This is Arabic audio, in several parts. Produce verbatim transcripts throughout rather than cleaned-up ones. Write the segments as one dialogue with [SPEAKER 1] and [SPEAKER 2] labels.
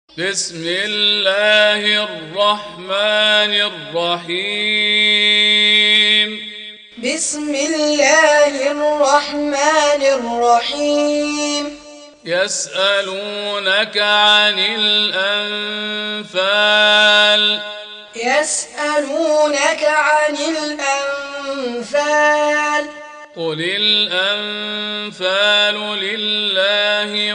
[SPEAKER 1] بسم الله الرحمن الرحيم
[SPEAKER 2] بسم الله الرحمن الرحيم
[SPEAKER 1] يسألونك عن الأنفال
[SPEAKER 2] يسألونك عن الأنفال
[SPEAKER 1] قل الأنفال لله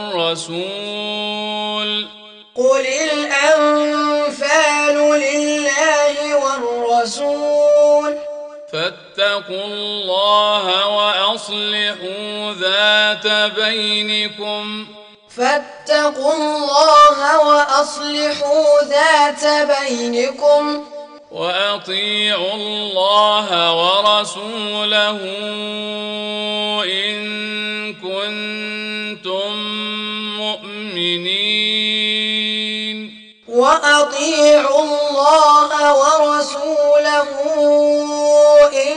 [SPEAKER 1] والرسول
[SPEAKER 2] قل الأنفال لله والرسول
[SPEAKER 1] فاتقوا الله وأصلحوا ذات بينكم
[SPEAKER 2] فاتقوا الله وأصلحوا ذات بينكم
[SPEAKER 1] وأطيعوا الله ورسوله إن كنتم مؤمنين
[SPEAKER 2] وأطيعوا الله ورسوله إن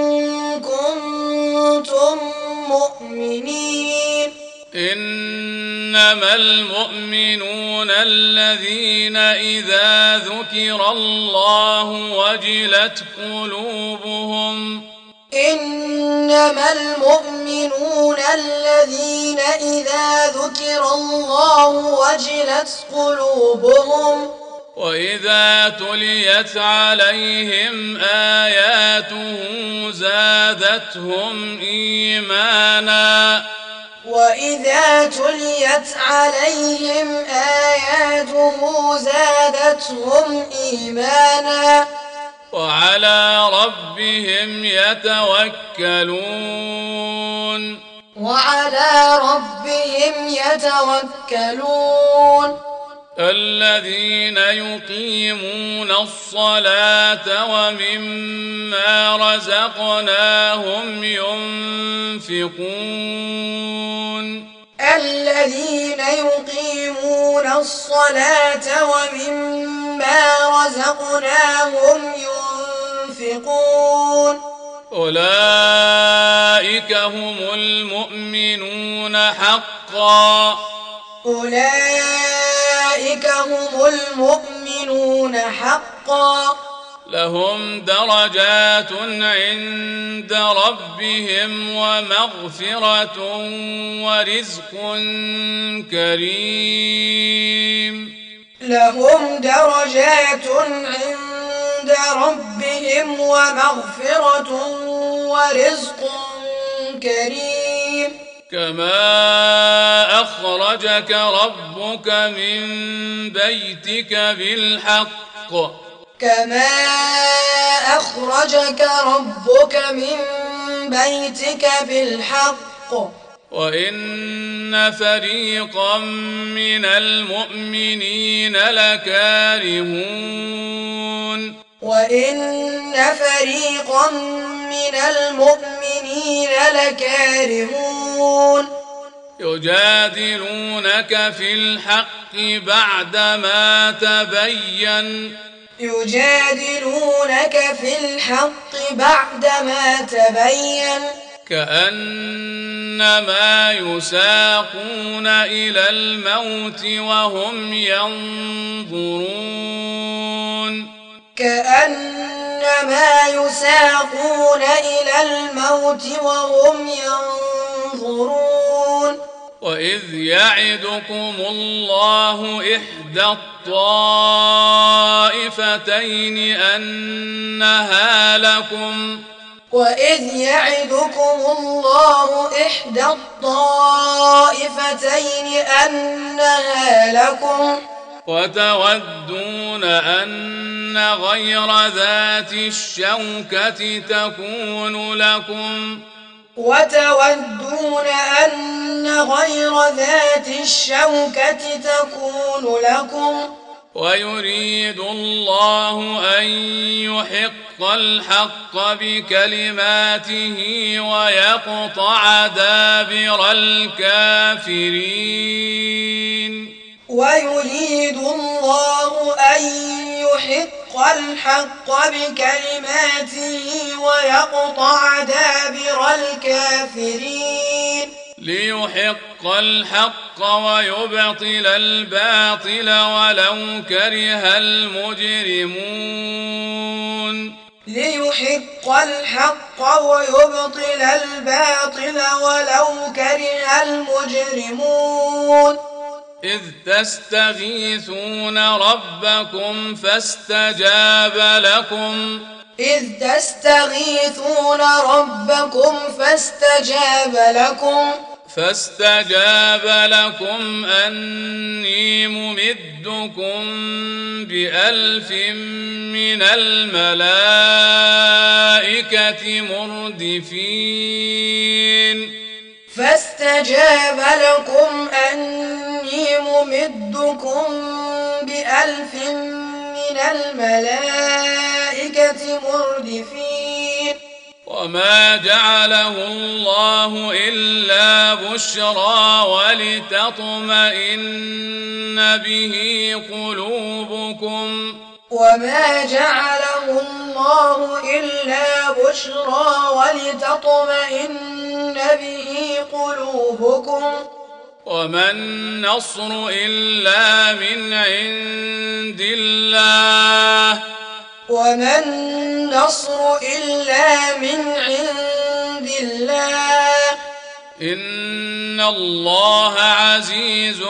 [SPEAKER 2] كنتم مؤمنين
[SPEAKER 1] إنما المؤمنون الذين إذا ذكر الله وجلت قلوبهم
[SPEAKER 2] إنما المؤمنون الذين إذا ذكر الله وجلت قلوبهم
[SPEAKER 1] وإذا تليت عليهم آياته زادتهم إيمانا
[SPEAKER 2] وإذا تليت عليهم آياته زادتهم إيمانا
[SPEAKER 1] وعلى ربهم يتوكلون
[SPEAKER 2] وعلى ربهم يتوكلون
[SPEAKER 1] الذين يقيمون الصلاة ومما رزقناهم ينفقون
[SPEAKER 2] الذين يقيمون الصلاة ومما رزقناهم ينفقون
[SPEAKER 1] أولئك هم المؤمنون حقا
[SPEAKER 2] أولئك هم المؤمنون حقا
[SPEAKER 1] لهم درجات عند ربهم ومغفرة ورزق كريم
[SPEAKER 2] لهم درجات عند ربهم ومغفرة ورزق كريم
[SPEAKER 1] كما أخرجك ربك من بيتك بالحق
[SPEAKER 2] كما أخرجك ربك من بيتك بالحق
[SPEAKER 1] وإن فريقا من المؤمنين لكارهون
[SPEAKER 2] وإن فريقا من المؤمنين لكارهون
[SPEAKER 1] يجادلونك في الحق بعدما تبين
[SPEAKER 2] يجادلونك في الحق بعدما تبين
[SPEAKER 1] كأنما يساقون إلى الموت وهم ينظرون
[SPEAKER 2] كأنما يساقون إلى الموت وهم ينظرون
[SPEAKER 1] وإذ يعدكم الله إحدى الطائفتين أنها لكم
[SPEAKER 2] وإذ يعدكم الله إحدى الطائفتين أنها لكم
[SPEAKER 1] وتودون أن غير ذات الشوكة تكون لكم
[SPEAKER 2] وتودون أن غير ذات الشوكة تكون لكم
[SPEAKER 1] ويريد الله أن يحق الحق بكلماته ويقطع دابر الكافرين
[SPEAKER 2] ويريد الله أن يحق الحق بكلماته ويقطع دابر الكافرين
[SPEAKER 1] ليحق الحق ويبطل الباطل ولو كره المجرمون
[SPEAKER 2] ليحق الحق ويبطل الباطل ولو كره المجرمون
[SPEAKER 1] إذ تستغيثون ربكم فاستجاب لكم
[SPEAKER 2] إذ تستغيثون ربكم فاستجاب لكم
[SPEAKER 1] فاستجاب لكم أني ممدكم بألف من الملائكة مردفين
[SPEAKER 2] فاستجاب لكم أني ممدكم بألف من الملائكة مردفين
[SPEAKER 1] وما جعله الله إلا بشرى ولتطمئن به قلوبكم
[SPEAKER 2] وما جعله الله إلا بشرى ولتطمئن به قلوبكم
[SPEAKER 1] وما النصر إلا من عند الله
[SPEAKER 2] وما النصر إلا من عند الله
[SPEAKER 1] إن الله عزيز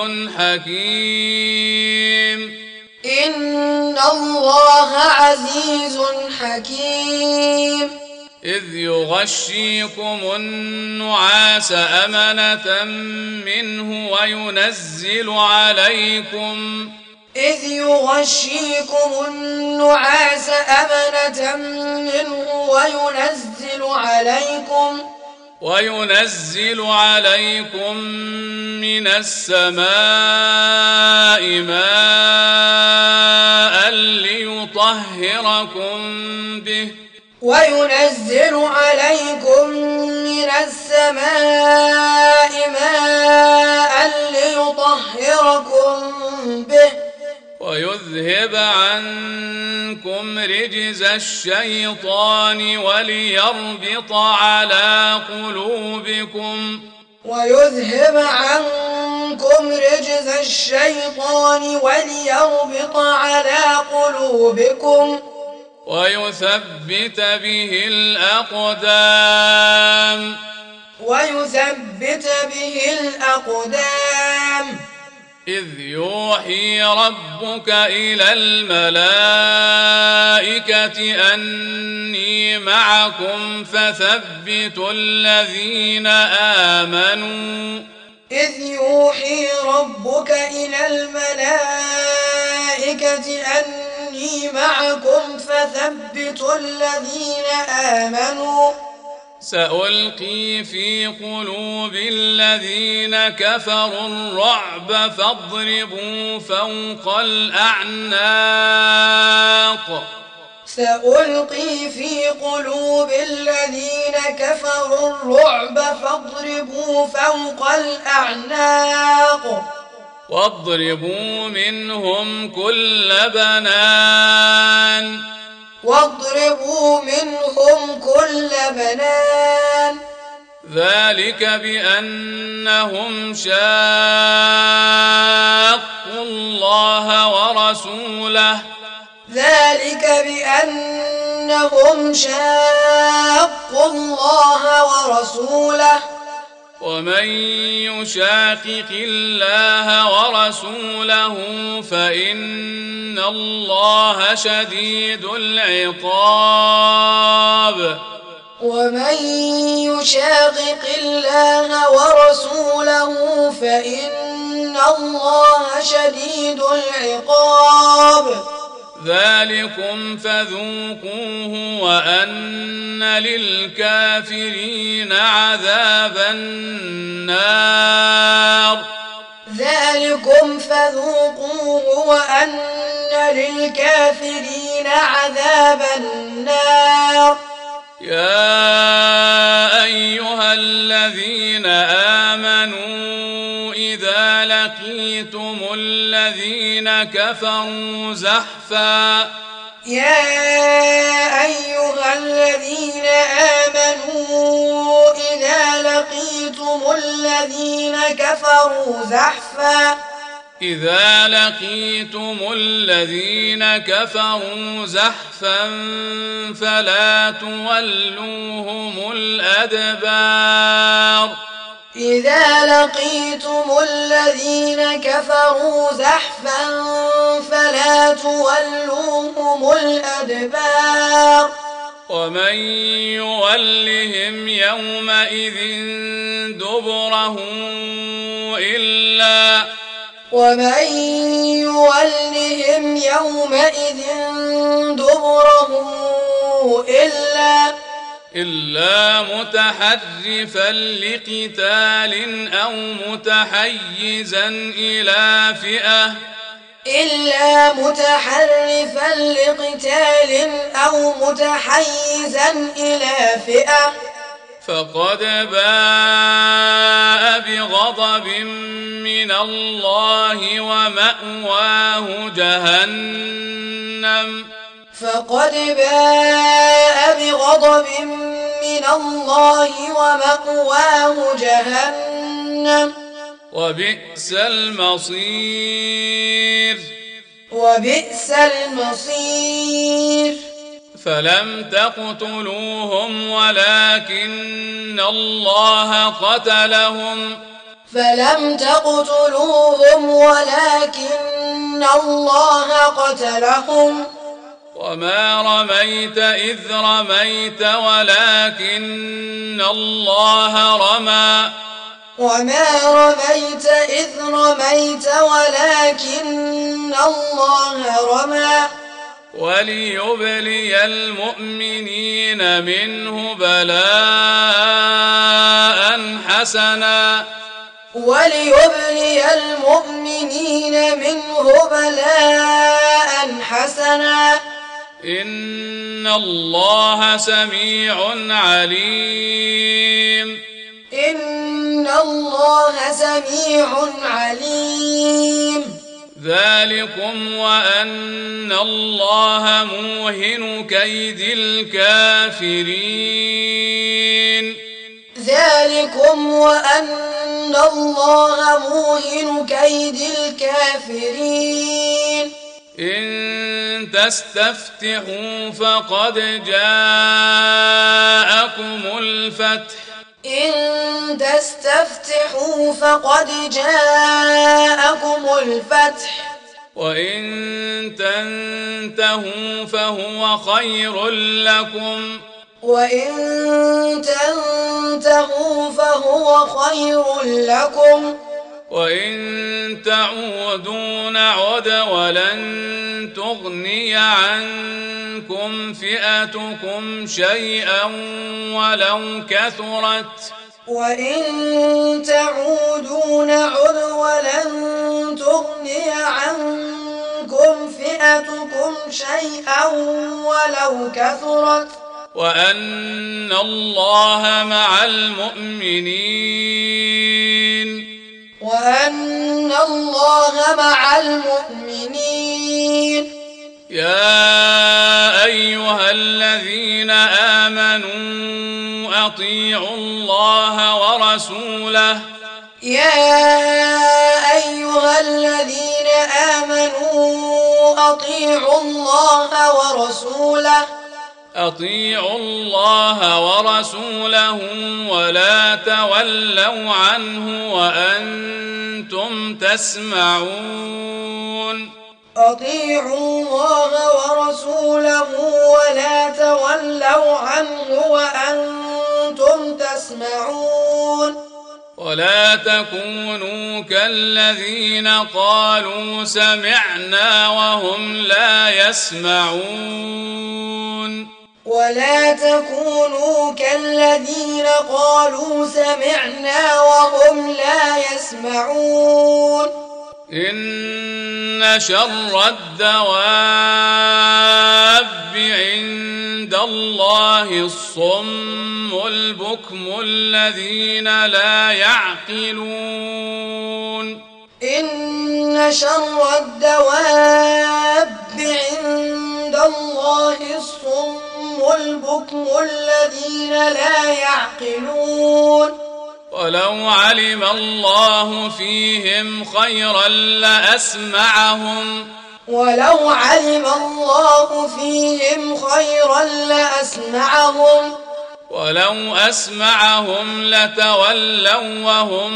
[SPEAKER 1] حكيم
[SPEAKER 2] إن الله عزيز حكيم
[SPEAKER 1] إذ يغشيكم النعاس أمنة منه وينزل عليكم
[SPEAKER 2] إذ يغشيكم النعاس أمنة منه وينزل عليكم
[SPEAKER 1] وينزل عليكم من السماء ماء ليطهركم به
[SPEAKER 2] وينزل عليكم من السماء ماء ليطهركم به
[SPEAKER 1] ويذهب عنكم رجز الشيطان وليربط على قلوبكم
[SPEAKER 2] ويذهب عنكم رجز الشيطان وليربط على قلوبكم
[SPEAKER 1] ويثبت به الأقدام
[SPEAKER 2] ويثبت به الأقدام
[SPEAKER 1] إذ يوحي ربك إلى الملائكة أني معكم فثبتوا الذين آمنوا
[SPEAKER 2] إذ يوحي ربك إلى الملائكة أني معكم فثبتوا الذين آمنوا
[SPEAKER 1] سألقي في قلوب الذين كفروا الرعب فاضربوا فوق الأعناق
[SPEAKER 2] سألقي في قلوب الذين كفروا الرعب فاضربوا فوق الأعناق
[SPEAKER 1] واضربوا منهم كل بنان
[SPEAKER 2] واضربوا منهم كل بنان
[SPEAKER 1] ذلك بأنهم شاقوا الله ورسوله
[SPEAKER 2] ذلك بأنهم شاقوا الله ورسوله
[SPEAKER 1] ومن يشاقق الله ورسوله فإن الله شديد العقاب
[SPEAKER 2] ومن يشاقق الله ورسوله فإن الله شديد العقاب
[SPEAKER 1] ذلكم فذوقوه وأن للكافرين عذاب النار
[SPEAKER 2] ذلكم فذوقوه وأن للكافرين عذاب النار
[SPEAKER 1] يا أيها الذين آمنوا إذا لقيتم الذين كفروا زحفا
[SPEAKER 2] يا أيها الذين آمنوا إذا لقيتم لقيتم الذين كفروا زحفا
[SPEAKER 1] إذا لقيتم الذين كفروا زحفا فلا تولوهم الأدبار
[SPEAKER 2] إذا لقيتم الذين كفروا زحفا فلا تولوهم الأدبار
[SPEAKER 1] ومن يولهم يومئذ دبره إلا
[SPEAKER 2] ومن يولهم يومئذ دبره إلا
[SPEAKER 1] إلا متحرفا لقتال أو متحيزا إلى فئة
[SPEAKER 2] إلا متحرفا لقتال أو متحيزا إلى فئة
[SPEAKER 1] فقد باء بغضب من الله ومأواه جهنم
[SPEAKER 2] فقد باء بغضب من الله ومأواه جهنم
[SPEAKER 1] وبئس المصير
[SPEAKER 2] وبئس المصير
[SPEAKER 1] فلم تقتلوهم ولكن الله قتلهم
[SPEAKER 2] فلم تقتلوهم ولكن الله قتلهم
[SPEAKER 1] وما رميت إذ رميت ولكن الله رمى
[SPEAKER 2] وما رميت إذ رميت ولكن الله رمى
[SPEAKER 1] وليبلي المؤمنين منه بلاء حسنا
[SPEAKER 2] وليبلي المؤمنين منه بلاء حسنا
[SPEAKER 1] إن الله سميع عليم
[SPEAKER 2] إن الله سميع عليم
[SPEAKER 1] ذلكم وأن الله موهن كيد الكافرين
[SPEAKER 2] ذلكم وأن الله موهن كيد الكافرين
[SPEAKER 1] إن تستفتحوا فقد جاءكم الفتح
[SPEAKER 2] إن تستفتحوا فقد جاءكم الفتح
[SPEAKER 1] وإن تنتهوا فهو خير لكم
[SPEAKER 2] وإن تنتهوا فهو خير لكم
[SPEAKER 1] وإن تعودوا نعد ولن تغني عنكم فئتكم شيئا ولو كثرت
[SPEAKER 2] وإن تعودوا نعد ولن تغني عنكم فئتكم شيئا ولو كثرت
[SPEAKER 1] وأن الله مع المؤمنين
[SPEAKER 2] وأن الله مع المؤمنين
[SPEAKER 1] يا أيها الذين آمنوا أطيعوا الله ورسوله
[SPEAKER 2] يا أيها الذين آمنوا أطيعوا الله ورسوله
[SPEAKER 1] أطيعوا الله ورسوله ولا تولوا عنه وأنتم تسمعون
[SPEAKER 2] أطيعوا الله ورسوله ولا تولوا عنه وأنتم تسمعون
[SPEAKER 1] ولا تكونوا كالذين قالوا سمعنا وهم لا يسمعون
[SPEAKER 2] ولا تكونوا كالذين قالوا سمعنا وهم لا يسمعون
[SPEAKER 1] إن شر الدواب عند الله الصم البكم الذين لا يعقلون
[SPEAKER 2] إن شر الدواب عند الله الصم البكم الذين لا يعقلون
[SPEAKER 1] ولو علم الله فيهم خيرا لأسمعهم
[SPEAKER 2] ولو علم الله فيهم خيرا لأسمعهم
[SPEAKER 1] ولو أسمعهم لتولوا وهم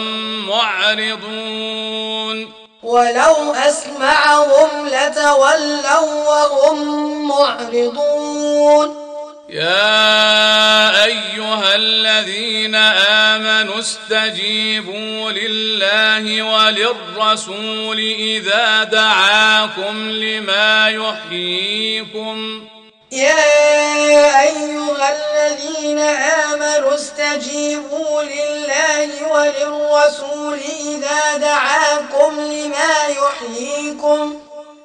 [SPEAKER 1] معرضون
[SPEAKER 2] ولو أسمعهم لتولوا وهم معرضون
[SPEAKER 1] يا أيها الذين آمنوا استجيبوا لله وللرسول إذا دعاكم لما يحييكم
[SPEAKER 2] يا أيها الذين آمنوا استجيبوا لله وللرسول إذا دعاكم لما يحييكم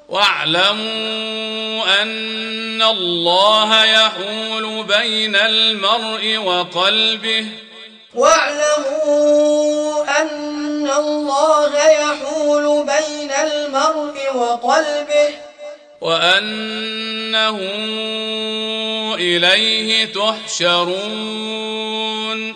[SPEAKER 1] واعلموا أن الله يحول بين المرء وقلبه
[SPEAKER 2] واعلموا أن الله يحول بين المرء وقلبه
[SPEAKER 1] وأنه إليه تحشرون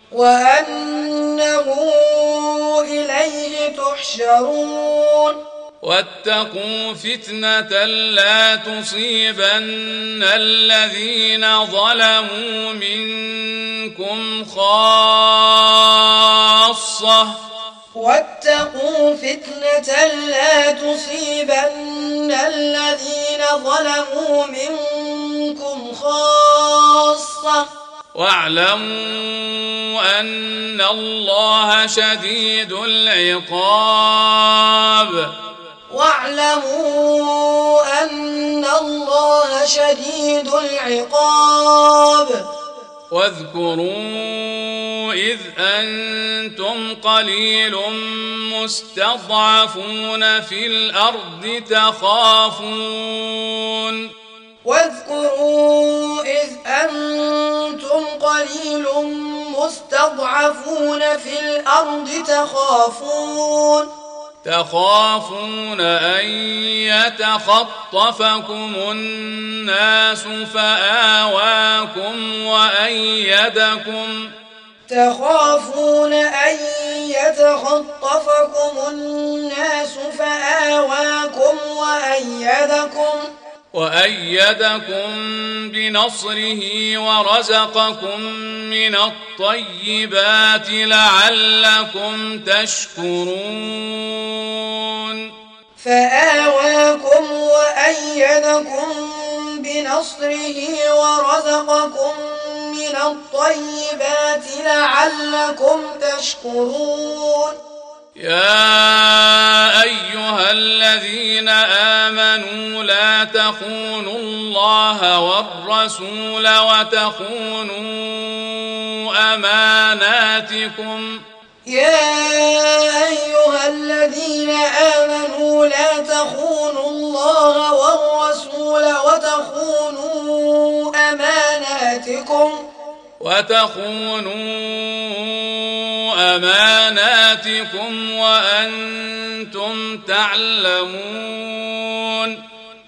[SPEAKER 2] وأنه إليه تحشرون
[SPEAKER 1] واتقوا فتنة لا تصيبن الذين ظلموا منكم خاصة
[SPEAKER 2] واتقوا فتنة لا تصيبن الذين ظلموا منكم خاصة
[SPEAKER 1] واعلموا أن الله شديد العقاب
[SPEAKER 2] واعلموا أن الله شديد العقاب
[SPEAKER 1] واذكروا إذ أنتم قليل مستضعفون في الأرض تخافون
[SPEAKER 2] واذكروا إذ أنتم قليل مستضعفون في الأرض تخافون
[SPEAKER 1] تخافون أن يتخطفكم الناس فآواكم وأيدكم
[SPEAKER 2] تخافون أن يتخطفكم الناس فآواكم وأيدكم
[SPEAKER 1] وأيدكم بنصره ورزقكم من الطيبات لعلكم تشكرون
[SPEAKER 2] فآواكم وأيدكم بنصره ورزقكم من الطيبات لعلكم تشكرون
[SPEAKER 1] يا أيها الذين آمنوا لا تخونوا الله والرسول وتخونوا أماناتكم
[SPEAKER 2] يا أيها الذين آمنوا لا تخونوا الله والرسول وتخونوا أماناتكم
[SPEAKER 1] وتخونوا أماناتكم وأنتم تعلمون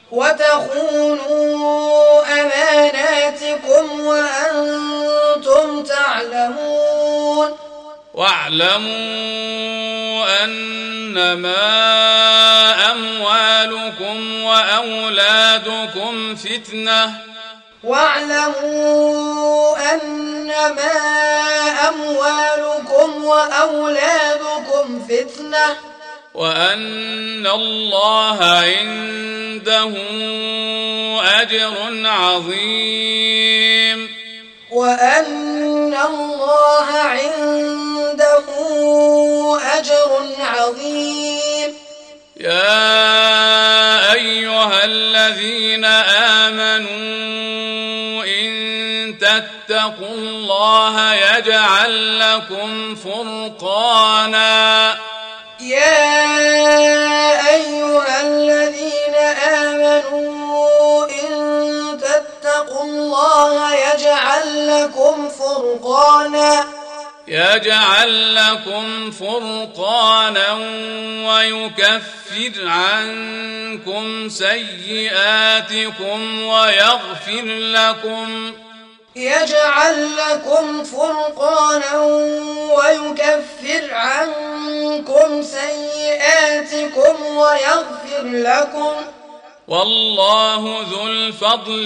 [SPEAKER 2] وتخونوا أماناتكم وأنتم تعلمون
[SPEAKER 1] واعلموا أنما أموالكم وأولادكم فتنة
[SPEAKER 2] واعلموا أنما أموالكم وأولادكم فتنة
[SPEAKER 1] وأن الله عنده أجر عظيم
[SPEAKER 2] وأن الله عنده أجر عظيم
[SPEAKER 1] يا أيها الذين آمنوا إن تتقوا الله يجعل لكم فرقانا
[SPEAKER 2] يا أيها الذين آمنوا إن تتقوا الله يجعل لكم فرقانا
[SPEAKER 1] يجعل لكم فرقانا ويكفر عنكم سيئاتكم ويغفر لكم
[SPEAKER 2] يجعل لكم فرقانا ويكفر عنكم سيئاتكم ويغفر لكم
[SPEAKER 1] والله ذو الفضل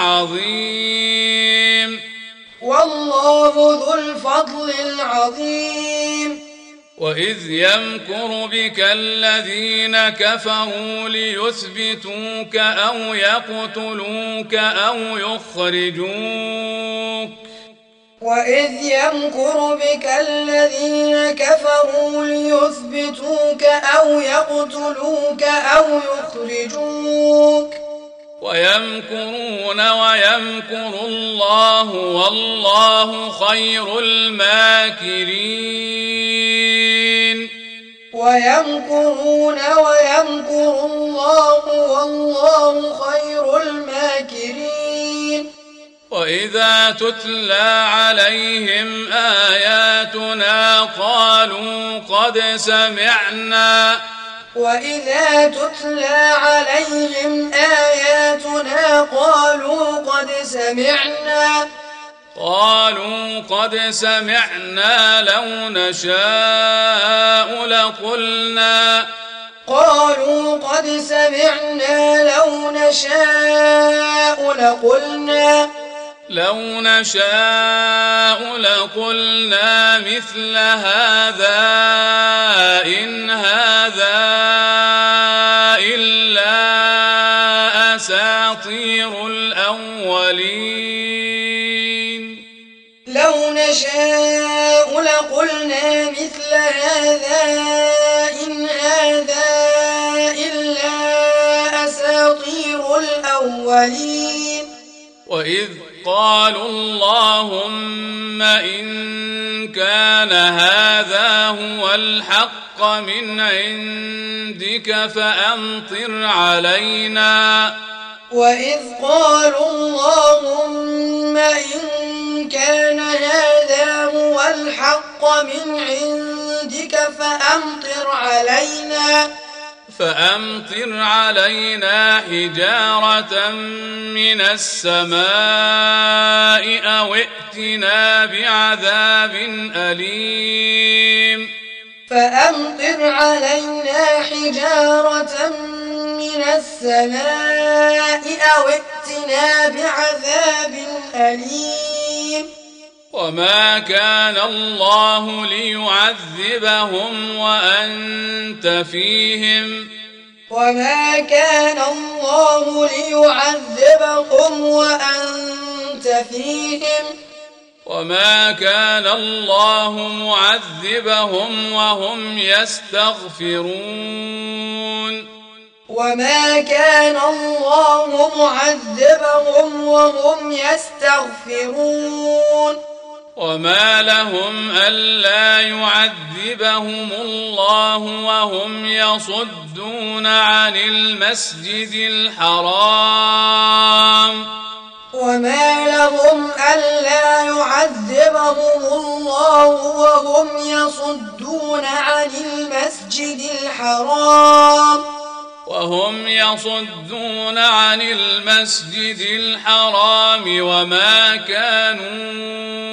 [SPEAKER 1] العظيم
[SPEAKER 2] والله ذو الفضل العظيم
[SPEAKER 1] وإذ يمكر بك الذين كفروا ليثبتوك أو يقتلوك أو يخرجوك
[SPEAKER 2] وإذ يمكر بك الذين كفروا ليثبتوك أو يقتلوك أو يخرجوك
[SPEAKER 1] ويمكرون ويمكر الله والله خير الماكرين
[SPEAKER 2] ويمكرون ويمكر الله والله خير الماكرين
[SPEAKER 1] وإذا تتلى عليهم آياتنا قالوا قد سمعنا
[SPEAKER 2] وإذا تتلى عليهم آياتنا قالوا قد سمعنا
[SPEAKER 1] قالوا قد سمعنا لو نشاء لقلنا
[SPEAKER 2] قالوا قد سمعنا لو نشاء لقلنا
[SPEAKER 1] لو نشاء لقلنا مثل هذا إن هذا إلا أساطير الأولين
[SPEAKER 2] لو نشاء لقلنا مثل هذا إن هذا إلا أساطير الأولين
[SPEAKER 1] وإذ قالوا اللهم إن كان هذا هو الحق من عندك فأمطر علينا
[SPEAKER 2] وإذ قالوا اللهم إن كان هذا هو الحق من عندك فأمطر علينا
[SPEAKER 1] فأمطر علينا حجارة من السماء أو ائتنا بعذاب أليم
[SPEAKER 2] فأمطر علينا حجارة من السماء أو ائتنا بعذاب أليم
[SPEAKER 1] وما كان الله ليعذبهم وأنت فيهم
[SPEAKER 2] وما كان الله ليعذبهم وأنت فيهم
[SPEAKER 1] وما كان الله معذبهم وهم يستغفرون
[SPEAKER 2] وما كان الله معذبهم وهم يستغفرون
[SPEAKER 1] وما لهم ألا يعذبهم الله وهم يصدون عن المسجد الحرام
[SPEAKER 2] وما لهم ألا يعذبهم الله وهم يصدون عن المسجد الحرام
[SPEAKER 1] وهم يصدون عن المسجد الحرام وما كانوا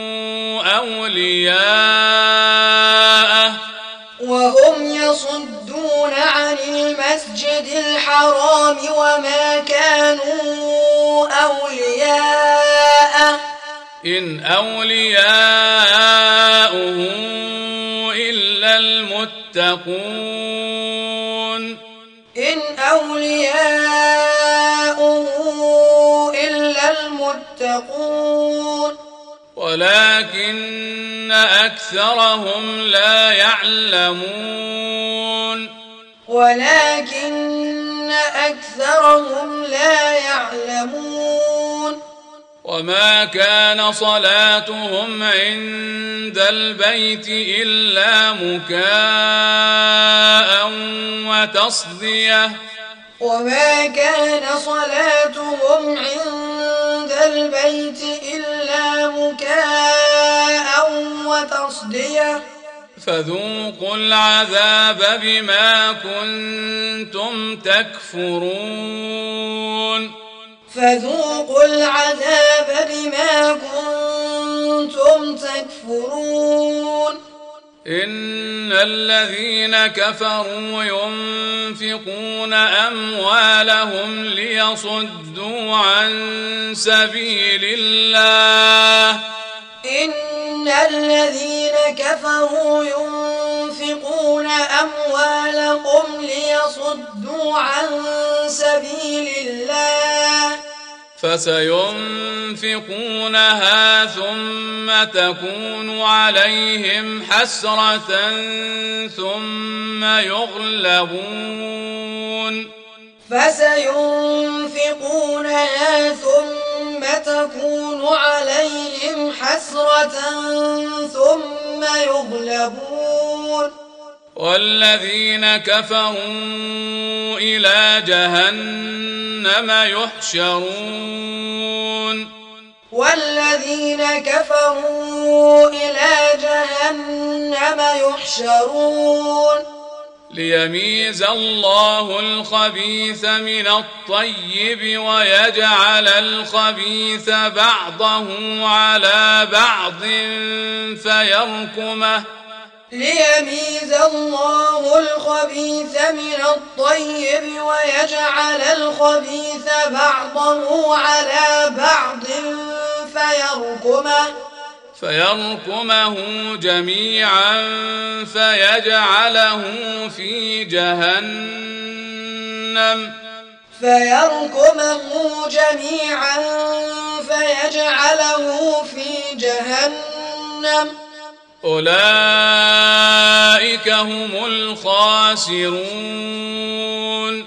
[SPEAKER 1] أولياءه
[SPEAKER 2] وهم يصدون عن المسجد الحرام وما كانوا أولياءه
[SPEAKER 1] إن أولياؤه إلا المتقون
[SPEAKER 2] إن أولياؤه إلا المتقون
[SPEAKER 1] ولكن أكثرهم لا يعلمون
[SPEAKER 2] ولكن أكثرهم لا يعلمون
[SPEAKER 1] وما كان صلاتهم عند البيت إلا مكاء وتصدية
[SPEAKER 2] وما كان صلاتهم عند البيت إلا مكاء وتصدية
[SPEAKER 1] فذوقوا العذاب بما كنتم تكفرون
[SPEAKER 2] فذوقوا العذاب بما كنتم تكفرون
[SPEAKER 1] إن الذين كفروا ينفقون أموالهم ليصدوا عن سبيل الله
[SPEAKER 2] إن الذين كفروا ينفقون أموالهم ليصدوا عن سبيل الله
[SPEAKER 1] فسينفقونها ثم تكون عليهم حسرة ثم يغلبون
[SPEAKER 2] فسينفقونها ثم تكون عليهم حسرة ثم يغلبون
[SPEAKER 1] والذين كفروا إلى جهنم يحشرون
[SPEAKER 2] والذين كفروا إلى جهنم يحشرون
[SPEAKER 1] ليميز الله الخبيث من الطيب ويجعل الخبيث بعضه على بعض فيركمه
[SPEAKER 2] ليميز الله الخبيث من الطيب ويجعل الخبيث بعضه على بعض فيركمه
[SPEAKER 1] فيركمه جميعا فيجعله في جهنم
[SPEAKER 2] فيركمه جميعا فيجعله في جهنم
[SPEAKER 1] أولئك هم الخاسرون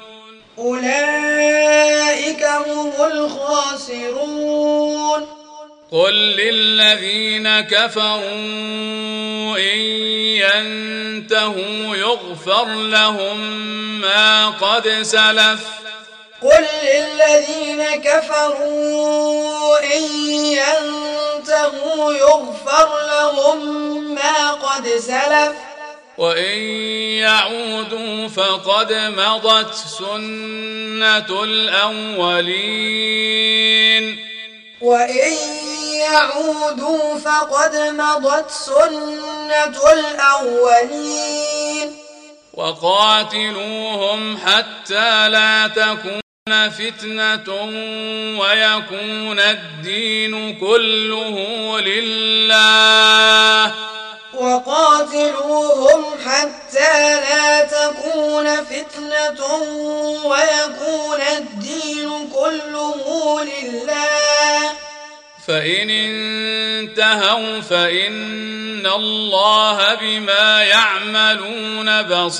[SPEAKER 2] أولئك هم الخاسرون
[SPEAKER 1] قل للذين كفروا إن ينتهوا يغفر لهم ما قد سلف
[SPEAKER 2] قل للذين كفروا إن ينتهوا يغفر لهم ما قد سلف
[SPEAKER 1] وإن يعودوا فقد مضت سنة الأولين
[SPEAKER 2] وإن يعودوا فقد مضت سنة الأولين
[SPEAKER 1] وقاتلوهم حتى لا تكون فتنة ويكون الدين كله لله
[SPEAKER 2] وقاتلوهم حتى لا تكون فتنة ويكون الدين كله لله
[SPEAKER 1] فإن انتهوا فإن الله بما يعملون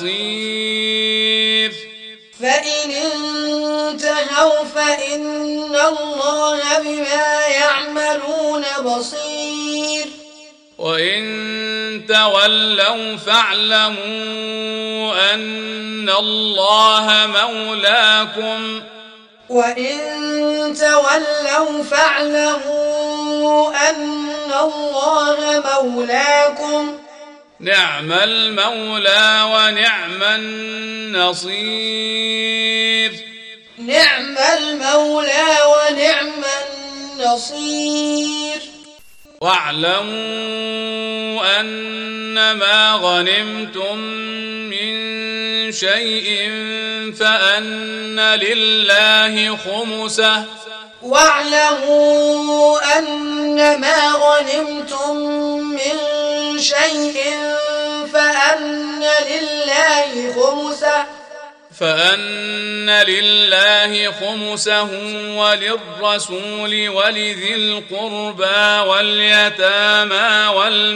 [SPEAKER 1] بصير
[SPEAKER 2] فإن انتهوا فإن الله بما يعملون بصير
[SPEAKER 1] وإن تولوا فاعلموا أن الله مولاكم
[SPEAKER 2] وإن تولوا فاعلموا أن الله مولاكم
[SPEAKER 1] نعم المولى ونعم النصير
[SPEAKER 2] نعم المولى ونعم النصير
[SPEAKER 1] واعلموا أنما غنمتم من شيء فأن لله خمسه
[SPEAKER 2] واعلموا أنما غنمتم من شيء فأن لله خمسه
[SPEAKER 1] فأن لله خمسه وللرسول ولذي القربى واليتامى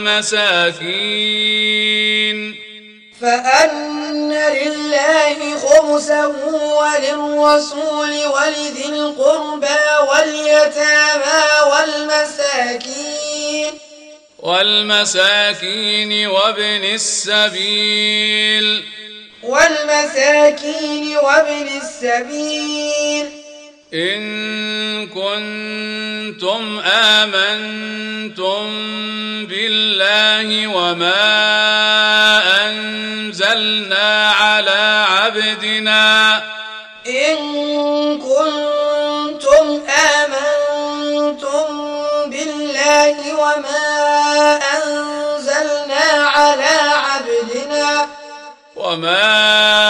[SPEAKER 1] والمساكين
[SPEAKER 2] فأن لله خمسه وللرسول ولذي القربى واليتامى والمساكين
[SPEAKER 1] والمساكين وابن السبيل
[SPEAKER 2] والمساكين وابن السبيل
[SPEAKER 1] إن كنتم آمنتم بالله وما أنزلنا على عبدنا
[SPEAKER 2] إن كنتم وما أنزلنا على عبدنا
[SPEAKER 1] وما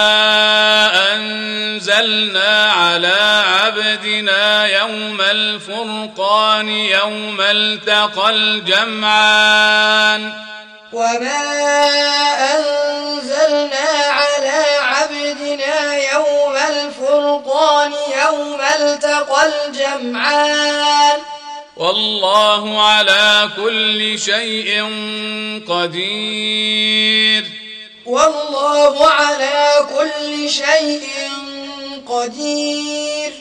[SPEAKER 1] أنزلنا على عبدنا يوم الفرقان يوم التقى الجمعان
[SPEAKER 2] وما أنزلنا على عبدنا يوم الفرقان يوم التقى الجمعان
[SPEAKER 1] والله على كل شيء قدير
[SPEAKER 2] والله على كل شيء قدير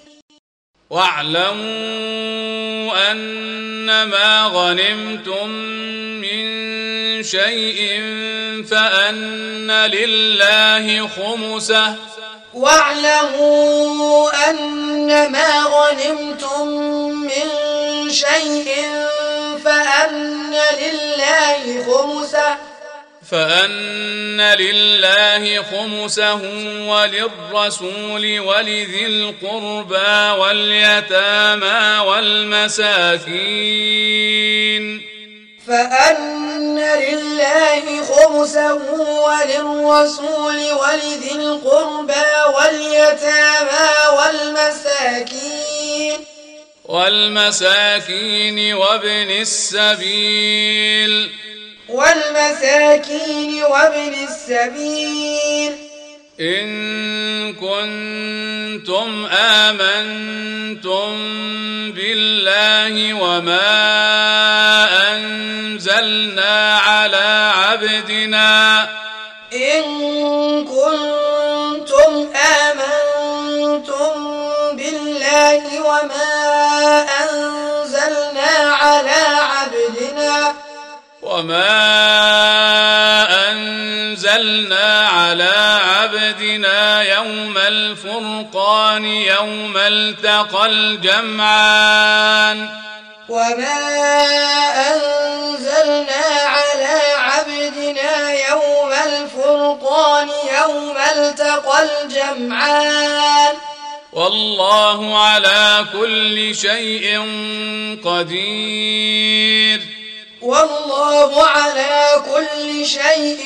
[SPEAKER 1] واعلموا أنما غنمتم من شيء فأن لله خمسه
[SPEAKER 2] واعلموا أنما غنمتم من شيء فأن لله خمسه
[SPEAKER 1] فأن لله خمسه وللرسول ولذي القربى واليتامى والمساكين
[SPEAKER 2] فأن لله خمسه وللرسول ولذي القربى واليتامى والمساكين
[SPEAKER 1] والمساكين وابن السبيل
[SPEAKER 2] والمساكين وابن السبيل
[SPEAKER 1] إن كنتم آمنتم بالله وما أنزلنا على عبدنا
[SPEAKER 2] إن كنتم آمنتم بالله وما أنزلنا على عبدنا
[SPEAKER 1] وما أنزلنا على عبدنا يوم الفرقان يوم التقى الجمعان
[SPEAKER 2] وما أنزلنا على عبدنا يوم الفرقان يوم التقى الجمعان
[SPEAKER 1] والله على كل شيء قدير
[SPEAKER 2] والله على كل شيء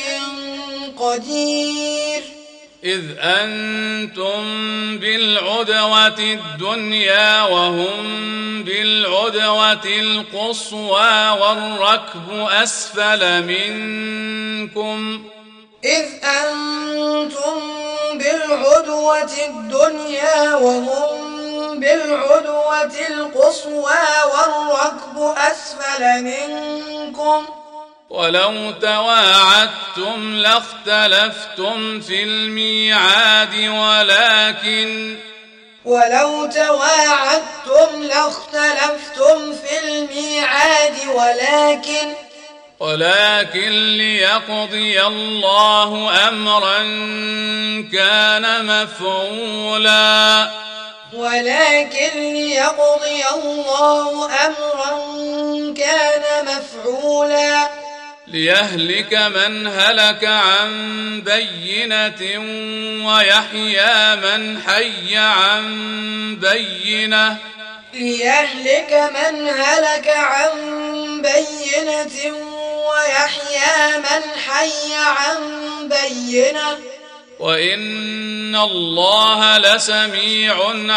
[SPEAKER 2] قدير
[SPEAKER 1] إذ أنتم بالعدوة الدنيا وهم بالعدوة القصوى والركب أسفل منكم
[SPEAKER 2] إذ أنتم بالعدوة الدنيا وهم بالعدوة القصوى والركب أسفل منكم
[SPEAKER 1] ولو تواعدتم لاختلفتم في الميعاد ولكن
[SPEAKER 2] ولو تواعدتم لاختلفتم في الميعاد ولكن
[SPEAKER 1] ولكن ليقضي الله أمرا كان مفعولا
[SPEAKER 2] ولكن ليقضي الله أمرا كان مفعولا
[SPEAKER 1] ليهلك من هلك عن بينة ويحيى من حي عن بينة
[SPEAKER 2] ليهلك من هلك عن بينة ويحيى من حي عن بينة
[SPEAKER 1] وإن الله لسميع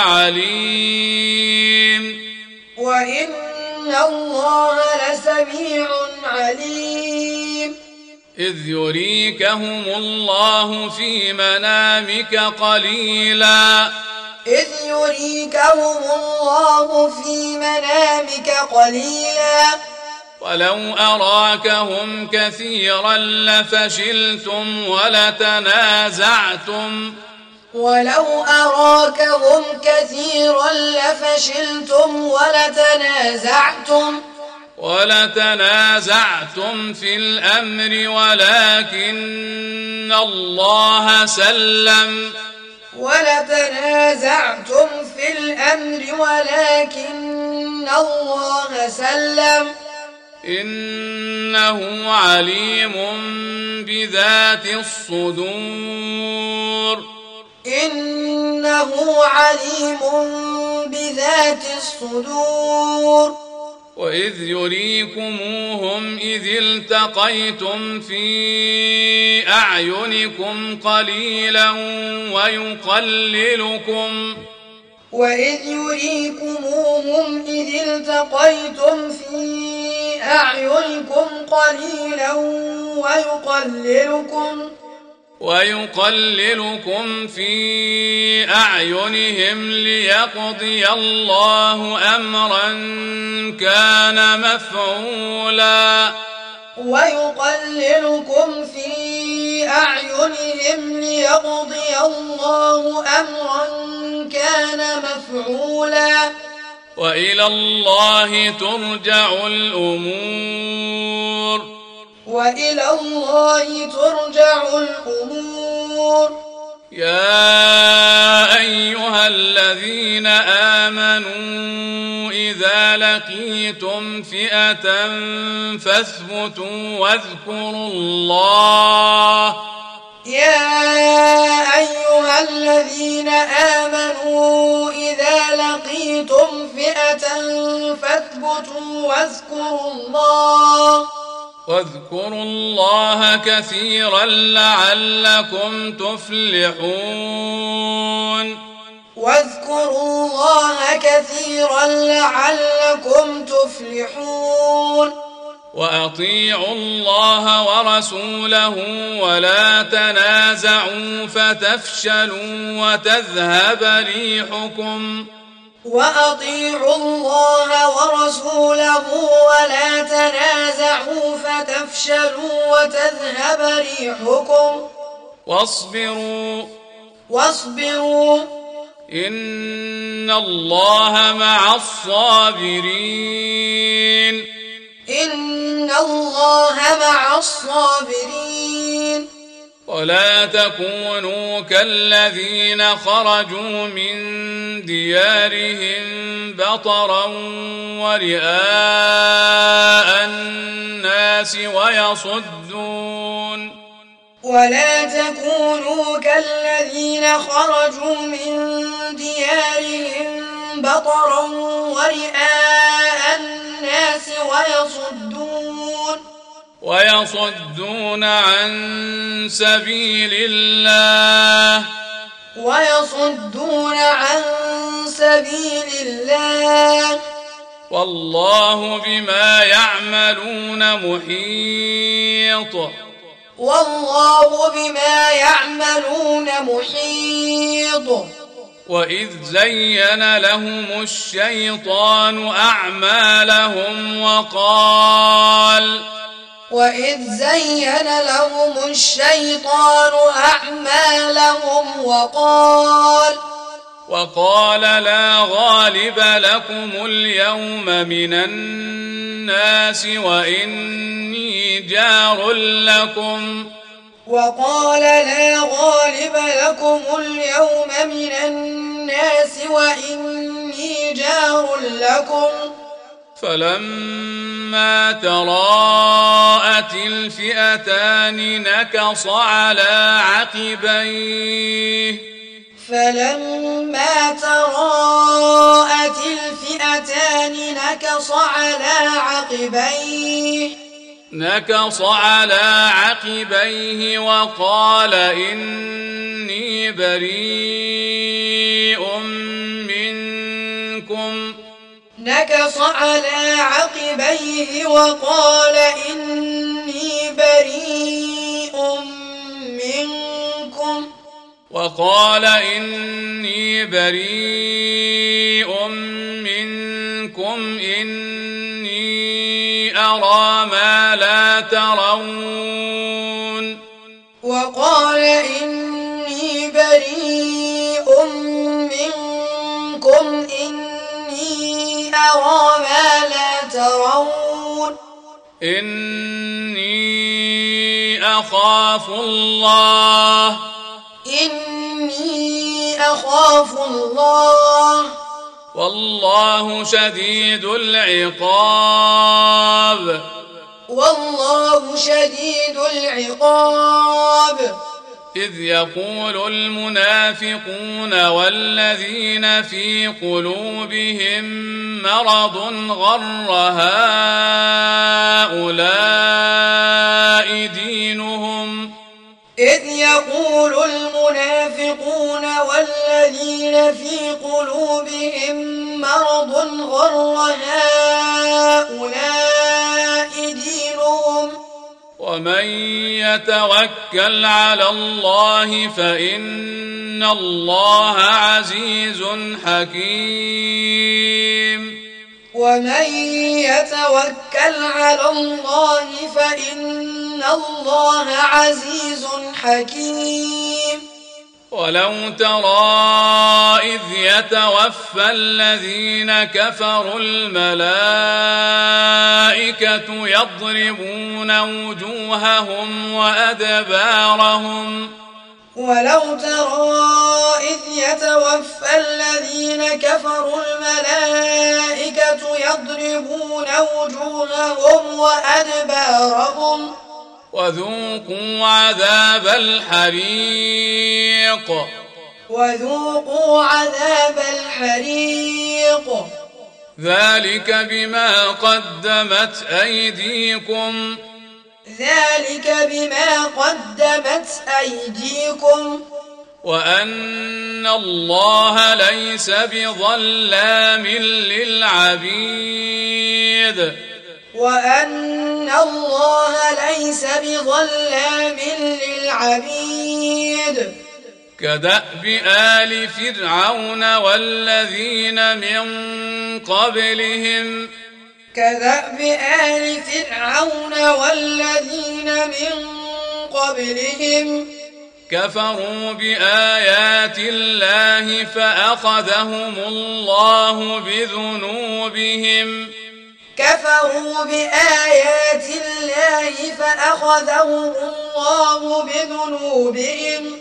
[SPEAKER 1] عليم
[SPEAKER 2] وإن الله لسميع عليم
[SPEAKER 1] إذ يريكهم الله في منامك قليلا
[SPEAKER 2] إذ يريكهم الله في منامك قليلا
[SPEAKER 1] ولو أراكهم كثيرا لفشلتم ولتنازعتم
[SPEAKER 2] ولو أراكهم كثيرا لفشلتم ولتنازعتم
[SPEAKER 1] ولتنازعتم في الأمر ولكن الله سلم
[SPEAKER 2] ولتنازعتم في الأمر ولكن الله سلم
[SPEAKER 1] إنه عليم بذات الصدور
[SPEAKER 2] إنه عليم بذات الصدور
[SPEAKER 1] وإذ يريكموهم إذ التقيتم في أعينكم قليلا ويقللكم
[SPEAKER 2] وإذ يريكموهم إذ التقيتم في أعينكم قليلا ويقللكم
[SPEAKER 1] ويقللكم في أعينهم ليقضي الله أمرا كان مفعولا
[SPEAKER 2] ويقللكم في أعينهم ليقضي الله أمرا كان مفعولا
[SPEAKER 1] وإلى الله ترجع الأمور
[SPEAKER 2] وإلى الله ترجع الأمور
[SPEAKER 1] يا أيها الذين آمنوا إذا لقيتم فئة فاثبتوا واذكروا الله
[SPEAKER 2] يا أيها الذين آمنوا إذا لقيتم فئة فاثبتوا واذكروا الله
[SPEAKER 1] واذكروا الله كثيرا لعلكم تفلحون
[SPEAKER 2] واذكروا الله كثيرا لعلكم تفلحون
[SPEAKER 1] وأطيعوا الله ورسوله ولا تنازعوا فتفشلوا وتذهب ريحكم
[SPEAKER 2] وأطيعوا الله ورسوله ولا تنازعوا فتفشلوا وتذهب ريحكم
[SPEAKER 1] واصبروا
[SPEAKER 2] واصبروا
[SPEAKER 1] إن الله مع الصابرين
[SPEAKER 2] إن الله مع الصابرين
[SPEAKER 1] ولا تكونوا كالذين خرجوا من ديارهم بطرا ورئاء الناس ويصدون
[SPEAKER 2] ولا تكونوا كالذين خرجوا من ديارهم بطرا ورئاء الناس ويصدون
[SPEAKER 1] ويصدون عن سبيل الله
[SPEAKER 2] ويصدون عن سبيل الله
[SPEAKER 1] والله بما يعملون محيط
[SPEAKER 2] والله بما يعملون محيط
[SPEAKER 1] وإذ زين لهم الشيطان أعمالهم وقال
[SPEAKER 2] وإذ زين لهم الشيطان أعمالهم وقال
[SPEAKER 1] وقال لا غالب لكم اليوم من الناس وإني جار لكم
[SPEAKER 2] وقال لا غالب لكم اليوم من الناس وإني جار لكم
[SPEAKER 1] فلما تراءت الفئتان نكص على عقبيه
[SPEAKER 2] فلما تراءت الفئتان نكص على عقبيه
[SPEAKER 1] نكص على عقبيه وقال إني بريء منكم
[SPEAKER 2] نكص على عقبيه وقال إني بريء منكم
[SPEAKER 1] وقال إني بريء منكم إني أرى ما لا ترون
[SPEAKER 2] وقال إني بريء منكم إني أرى ما لا ترون
[SPEAKER 1] إني أخاف الله
[SPEAKER 2] إني أخاف الله
[SPEAKER 1] والله شديد العقاب
[SPEAKER 2] والله شديد العقاب
[SPEAKER 1] إذ يقول المنافقون والذين في قلوبهم مرض غر هؤلاء دينهم
[SPEAKER 2] إذ يقول المنافقون والذين في قلوبهم مرض غر هؤلاء دينهم
[SPEAKER 1] ومن يتوكل على الله فإن الله عزيز حكيم
[SPEAKER 2] ومن يتوكل على الله فإن الله عزيز حكيم
[SPEAKER 1] ولو ترى إذ يتوفى الذين كفروا الملائكة يضربون وجوههم وأدبارهم
[SPEAKER 2] ولو ترى إذ يتوفى الذين كفروا الملائكة يضربون وجوههم وأدبارهم
[SPEAKER 1] وذوقوا عذاب الحريق
[SPEAKER 2] وذوقوا عذاب الحريق
[SPEAKER 1] ذلك بما قدمت أيديكم
[SPEAKER 2] ذلك بما قدمت أيديكم
[SPEAKER 1] وأن الله ليس بظلام للعبيد
[SPEAKER 2] وأن الله ليس بظلام للعبيد
[SPEAKER 1] كدأب آل فرعون والذين من قبلهم
[SPEAKER 2] كدأب آل فرعون والذين من قبلهم
[SPEAKER 1] كفروا بآيات الله فأخذهم الله بذنوبهم
[SPEAKER 2] كفروا بآيات الله فأخذهم الله بذنوبهم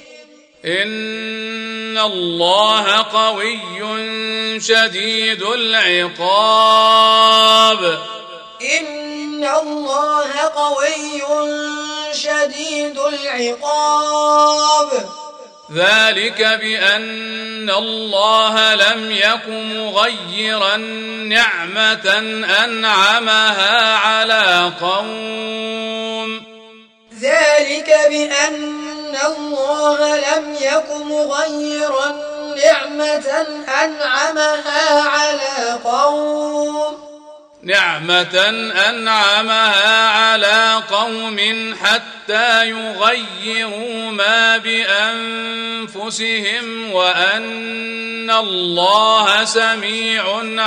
[SPEAKER 1] إن الله قوي شديد العقاب
[SPEAKER 2] إن الله قوي شديد العقاب
[SPEAKER 1] ذلك بأن الله لم يك مغيرا نعمة أنعمها على قوم
[SPEAKER 2] ذلك بأن الله لم يك مغيرا نعمة أنعمها على قوم
[SPEAKER 1] نعمة أنعمها على قوم حتى يغيروا ما بأنفسهم وأن الله سميع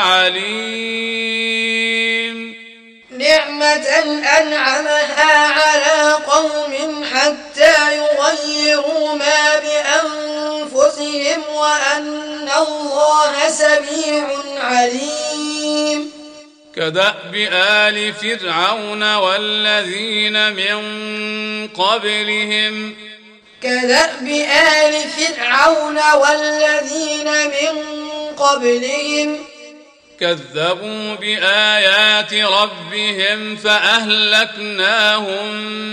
[SPEAKER 1] عليم
[SPEAKER 2] نعمة أنعمها على قوم حتى يغيروا ما بأنفسهم وأن الله سميع عليم
[SPEAKER 1] كدأب آل فرعون والذين من قبلهم
[SPEAKER 2] كدأب آل فرعون والذين من قبلهم
[SPEAKER 1] كذبوا بآيات ربهم فأهلكناهم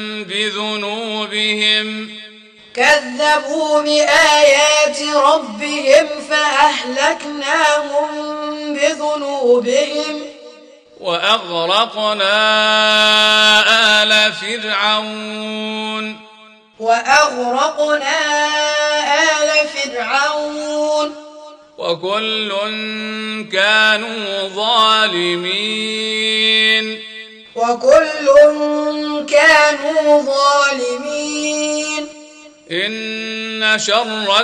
[SPEAKER 1] بذنوبهم
[SPEAKER 2] كذبوا بآيات ربهم فأهلكناهم بذنوبهم
[SPEAKER 1] وأغرقنا آل فرعون
[SPEAKER 2] وأغرقنا آل فرعون
[SPEAKER 1] وكل كانوا ظالمين
[SPEAKER 2] وكل كانوا ظالمين
[SPEAKER 1] إن شر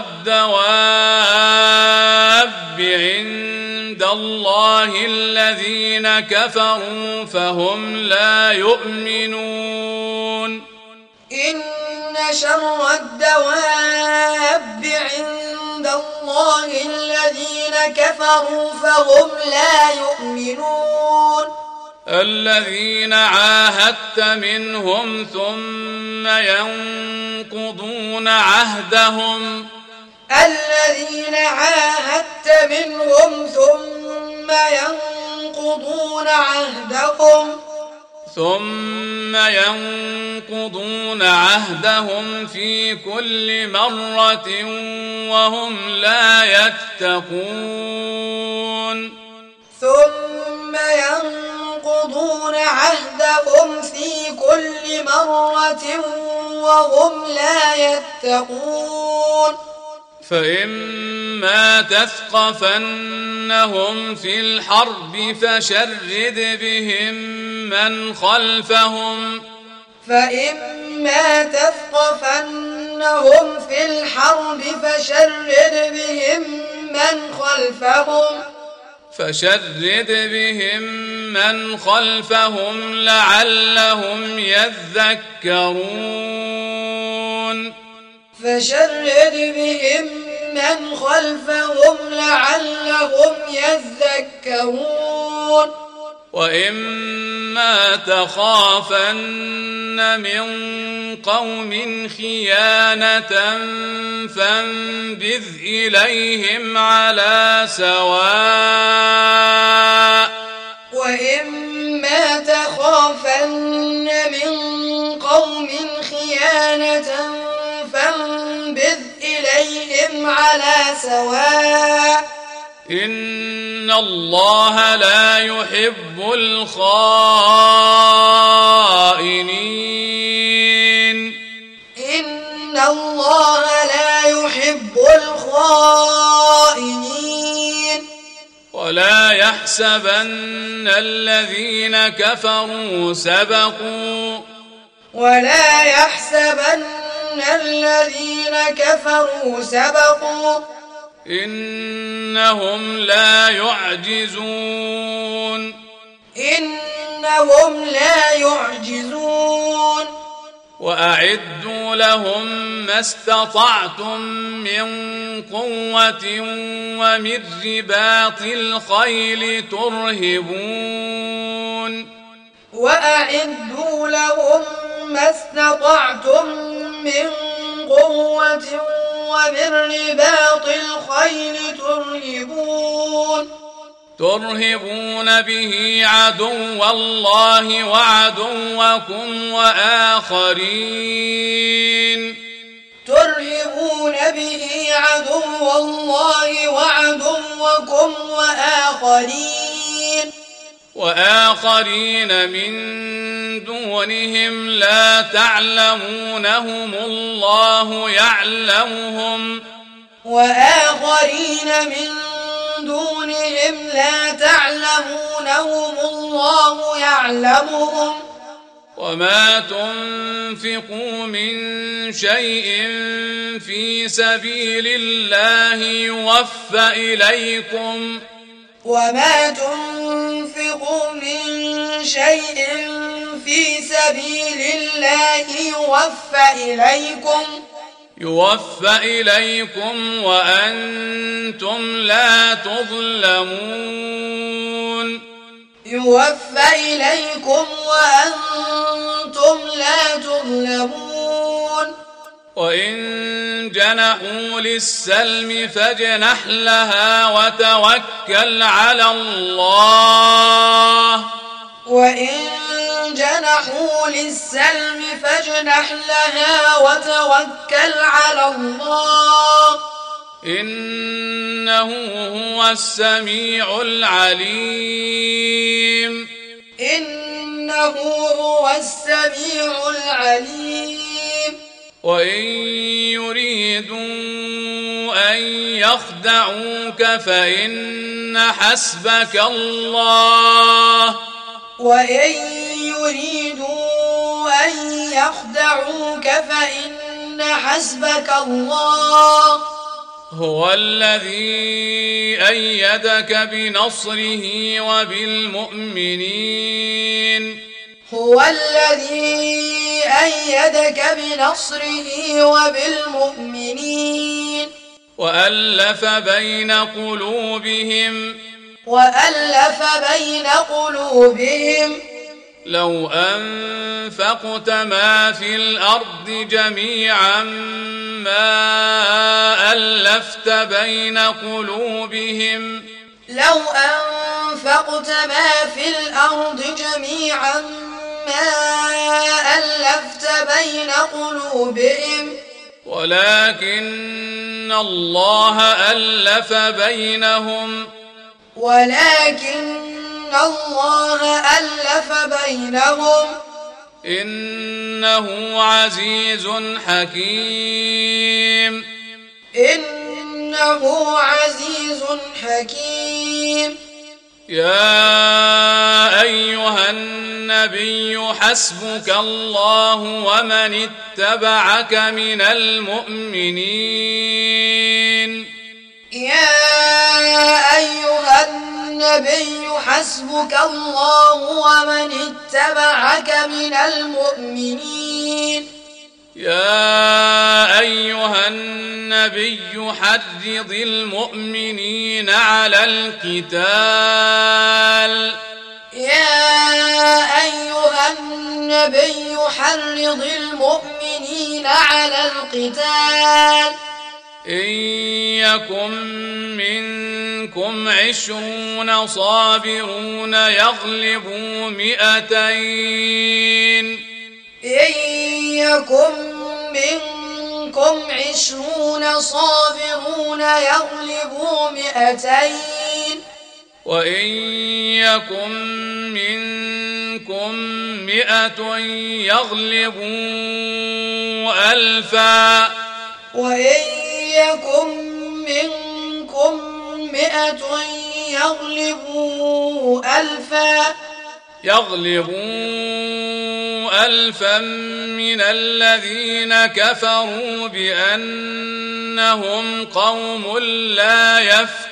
[SPEAKER 1] الدواب عند الله الذين كفروا فهم لا يؤمنون
[SPEAKER 2] إن شر الدواب عند الله الذين كفروا فهم لا يؤمنون
[SPEAKER 1] الذين عاهدت منهم ثم ينقضون عهدهم
[SPEAKER 2] الذين عاهدت منهم ثم ينقضون عهدهم
[SPEAKER 1] ثم ينقضون عهدهم في كل مرة وهم لا يتقون
[SPEAKER 2] ثم ينقضون عهدهم في كل مرة وهم لا يتقون
[SPEAKER 1] فإما تثقفنهم في الحرب فشرد بهم من خلفهم
[SPEAKER 2] فإما تثقفنهم في الحرب فشرد بهم من خلفهم
[SPEAKER 1] فشرد بهم من خلفهم لعلهم يذكرون
[SPEAKER 2] فشرد بهم من خلفهم لعلهم يذكرون
[SPEAKER 1] وإما تخافن من قوم خيانة فانبذ إليهم على سواء
[SPEAKER 2] وإما تخافن من قوم خيانة فانبذ إليهم على سواء
[SPEAKER 1] إن الله لا يحب الخائنين
[SPEAKER 2] إن الله لا يحب الخائنين
[SPEAKER 1] ولا يحسبن الذين كفروا سبقوا
[SPEAKER 2] ولا يحسبن الذين كفروا سبقوا
[SPEAKER 1] إنهم لا يعجزون
[SPEAKER 2] إنهم لا يعجزون
[SPEAKER 1] وأعدوا لهم ما استطعتم من قوة ومن رباط الخيل ترهبون
[SPEAKER 2] وأعدوا لهم ما استطعتم من قوة ومن رباط الخيل ترهبون
[SPEAKER 1] ترهبون به عدو الله وعدوكم وآخرين
[SPEAKER 2] ترهبون به عدو الله وعدوكم وآخرين
[SPEAKER 1] وآخرين من دونهم لا تعلمونهم الله يعلمهم
[SPEAKER 2] وآخرين من دونهم لا تعلمونهم الله يعلمهم
[SPEAKER 1] وما تنفقوا من شيء في سبيل الله يوفى إليكم
[SPEAKER 2] وما تنفقوا من شيء في سبيل الله يوفى إليكم
[SPEAKER 1] يوفى إليكم وأنتم لا تظلمون
[SPEAKER 2] يوفى إليكم وأنتم لا تظلمون
[SPEAKER 1] وإن جنحوا للسلم فاجنح لها وتوكل على الله
[SPEAKER 2] وإن جنحوا للسلم فاجنح لها وتوكل على الله
[SPEAKER 1] إنه هو السميع العليم
[SPEAKER 2] إنه هو السميع العليم
[SPEAKER 1] وإن يريدوا أن يخدعوك فإن حسبك الله
[SPEAKER 2] وإن يريدوا أن يخدعوك فإن حسبك الله
[SPEAKER 1] هو الذي أيدك بنصره وبالمؤمنين
[SPEAKER 2] هو الذي أيدك بنصره وبالمؤمنين
[SPEAKER 1] وألف بين قلوبهم
[SPEAKER 2] وألف بين قلوبهم
[SPEAKER 1] لو أنفقت ما في الأرض جميعا ما ألفت بين قلوبهم
[SPEAKER 2] لو أنفقت ما في الأرض جميعا ما ألفت بين قلوبهم
[SPEAKER 1] ولكن الله ألف بينهم
[SPEAKER 2] ولكن الله ألف بينهم
[SPEAKER 1] إنه عزيز حكيم
[SPEAKER 2] إنه عزيز حكيم
[SPEAKER 1] يا أيها النبي حسبك الله ومن اتبعك من المؤمنين
[SPEAKER 2] يا أيها النبي حسبك الله ومن اتبعك من المؤمنين
[SPEAKER 1] يا أيها النبي حرض المؤمنين على القتال
[SPEAKER 2] يا أيها النبي حرض المؤمنين على القتال
[SPEAKER 1] إن يكن منكم عشرون صابرون يغلبوا مئتين
[SPEAKER 2] إن يكن منكم عشرون صابرون يغلبوا مئتين
[SPEAKER 1] وإن يكن منكم مئة يغلبوا ألفا
[SPEAKER 2] وإن يكن منكم مئة يغلبوا ألفا
[SPEAKER 1] يغلبوا ألفا من الذين كفروا بأنهم قوم لا